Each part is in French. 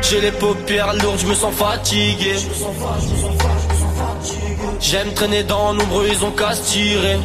J'ai les paupières lourdes, je me sens fatigué. J'aime traîner dans l'ombre, ils ont qu'à se tirer.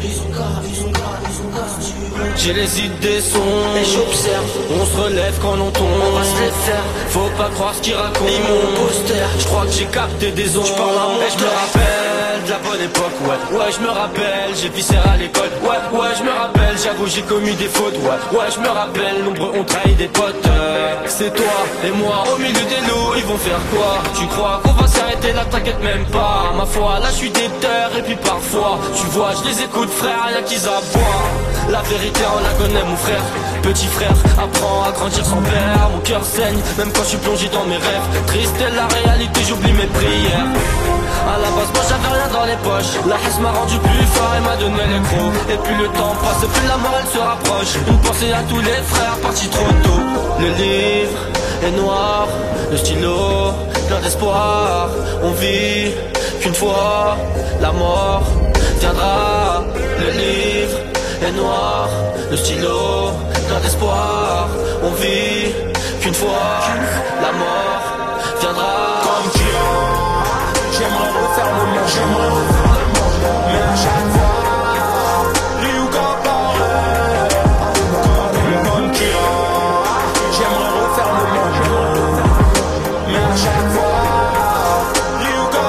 J'ai les idées sombres et j'observe. On se relève quand on tombe, on va se les faire. Faut pas croire ce qu'ils racontent. Ils m'ont poster. Je crois que j'ai capté des ondes. J'parle à mon et je me rappelle de la bonne époque, ouais, je me rappelle, j'ai viscère à l'école, ouais, je me rappelle, j'avoue j'ai commis des fautes, ouais, je me rappelle, nombreux ont trahi des potes. C'est toi et moi au milieu des loups, ils vont faire quoi? Tu crois qu'on va s'arrêter là, t'inquiète même pas. Ma foi, là je suis déter et puis parfois, tu vois, je les écoute frère, y'a qu'ils aboient. La vérité on la connaît mon frère. Petit frère, apprends à grandir sans père. Mon cœur saigne, même quand je suis plongé dans mes rêves. Triste est la réalité, j'oublie mes prières. À la base moi j'avais rien dans les poches. La haisse m'a rendu plus fort et m'a donné les crocs. Et plus le temps passe, plus la mort elle se rapproche. Une pensée à tous les frères partis trop tôt. Le livre est noir, le stylo plein d'espoir. On vit qu'une fois, la mort viendra. Le livre est noir, le stylo plein d'espoir. On vit qu'une fois, la mort viendra. Comme Kian, j'aimerais refaire le monde, mais à chaque fois, Ryuga paraît. Comme Kian, j'aimerais refaire le monde, mais à chaque fois, Ryuga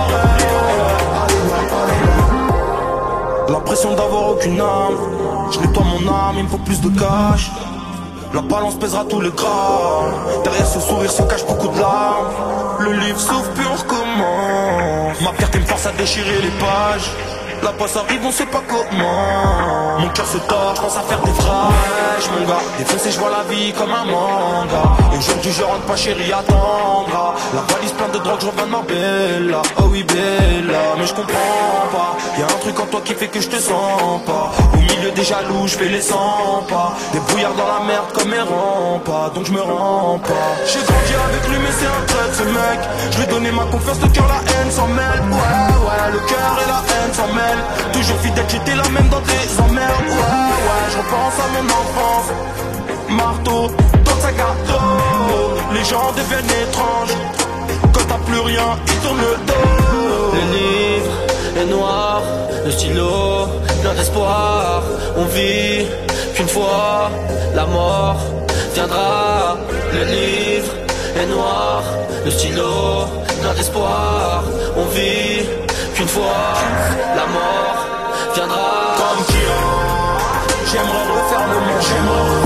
paraît. L'impression d'avoir aucune âme, je nettoie mon âme, il me faut plus de cash. La balance pèsera tous les grammes. Derrière ce sourire se cache beaucoup de larmes. Le livre s'ouvre puis on recommence. Ma fierté me force à déchirer les pages. La passe arrive, on sait pas comment. Mon cœur se tord, je pense à faire des fraîches, mon gars. Défoncé, je vois la vie comme un manga. Et aujourd'hui je rentre pas, chérie, attendra. La valise pleine de drogue, je reviens de Marbella. Oh oui, Bella, mais je comprends pas. Y'a un truc en toi qui fait que je te sens pas. Au milieu des jaloux, je fais les 100 pas. Des brouillards dans la merde comme mes pas. Donc je me rends pas. J'ai grandi avec lui mais c'est un traître ce mec. Je lui ai donné ma confiance, le cœur, la haine s'en mêle. Ouais, le cœur et la haine s'en mêlent. Toujours fidèle, j'étais la même dans des emmerdes. Ouais, je repense à mon enfance. Marteau, dans sa gâteau. Les gens deviennent étranges. Quand t'as plus rien, ils tournent le dos. Le livre est noir, le stylo plein d'espoir. On vit qu'une fois, la mort viendra. Le livre est noir, le stylo plein d'espoir. On vit qu'une fois, la mort viendra. Comme Kian, j'aimerais refaire le monde.